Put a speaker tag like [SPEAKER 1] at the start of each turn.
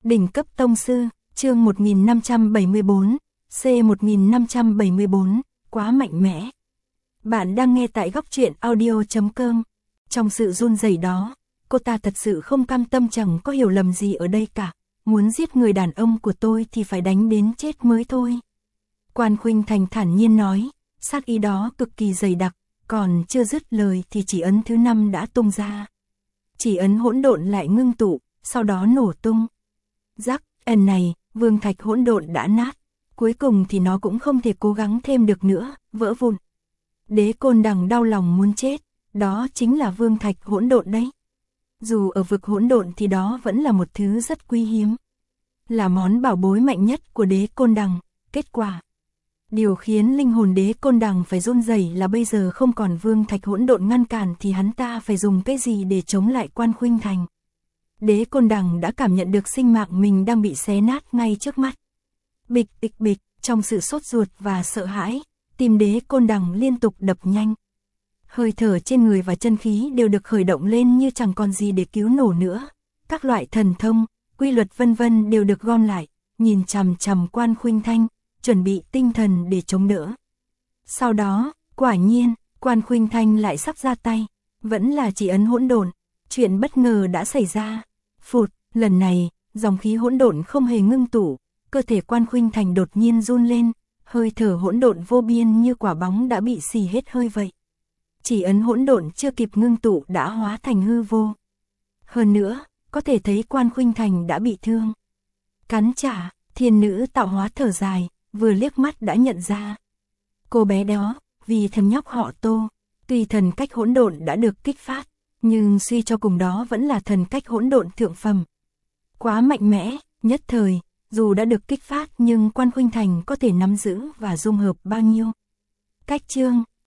[SPEAKER 1] Đỉnh cấp tông sư, chương 1574, C1574, quá mạnh mẽ. Bạn đang nghe tại góc truyện audio.com. Trong sự run rẩy đó, cô ta thật sự không cam tâm, chẳng có hiểu lầm gì ở đây cả. Muốn giết người đàn ông của tôi thì phải đánh đến chết mới thôi. Quan Khuynh Thành thản nhiên nói, sát ý đó cực kỳ dày đặc, còn chưa dứt lời thì chỉ ấn thứ 5 đã tung ra. Chỉ ấn hỗn độn lại ngưng tụ, sau đó nổ tung. Rắc, lần này, vương thạch hỗn độn đã nát, cuối cùng thì nó cũng không thể cố gắng thêm được nữa, vỡ vụn. Đế Côn Đằng đau lòng muốn chết, đó chính là vương thạch hỗn độn đấy. Dù ở vực hỗn độn thì đó vẫn là một thứ rất quý hiếm, là món bảo bối mạnh nhất của Đế Côn Đằng. Kết quả, điều khiến linh hồn Đế Côn Đằng phải run rẩy là bây giờ không còn vương thạch hỗn độn ngăn cản thì hắn ta phải dùng cái gì để chống lại Quan Khuynh Thành. Đế Côn Đằng đã cảm nhận được sinh mạng mình đang bị xé nát ngay trước mắt. Bịch bịch bịch, trong sự sốt ruột và sợ hãi, tim Đế Côn Đằng liên tục đập nhanh. Hơi thở trên người và chân khí đều được khởi động lên như chẳng còn gì để cứu nổ nữa. Các loại thần thông, quy luật vân vân đều được gom lại, nhìn chằm chằm Quan Khuynh Thành, chuẩn bị tinh thần để chống đỡ. Sau đó, quả nhiên, Quan Khuynh Thành lại sắp ra tay, vẫn là chỉ ấn hỗn độn. Chuyện bất ngờ đã xảy ra. Phụt, lần này, dòng khí hỗn độn không hề ngưng tụ, cơ thể Quan Khuynh Thành đột nhiên run lên, hơi thở hỗn độn vô biên như quả bóng đã bị xì hết hơi vậy. Chỉ ấn hỗn độn chưa kịp ngưng tụ đã hóa thành hư vô. Hơn nữa, có thể thấy Quan Khuynh Thành đã bị thương. Cắn trả, thiên nữ tạo hóa thở dài, vừa liếc mắt đã nhận ra. Cô bé đó, vì thằng nhóc họ Tô, tuy thần cách hỗn độn đã được kích phát, nhưng suy cho cùng đó vẫn là thần cách hỗn độn thượng phẩm. Quá mạnh mẽ, nhất thời, dù đã được kích phát nhưng Quan Khuynh Thành có thể nắm giữ và dung hợp bao nhiêu. Cách chương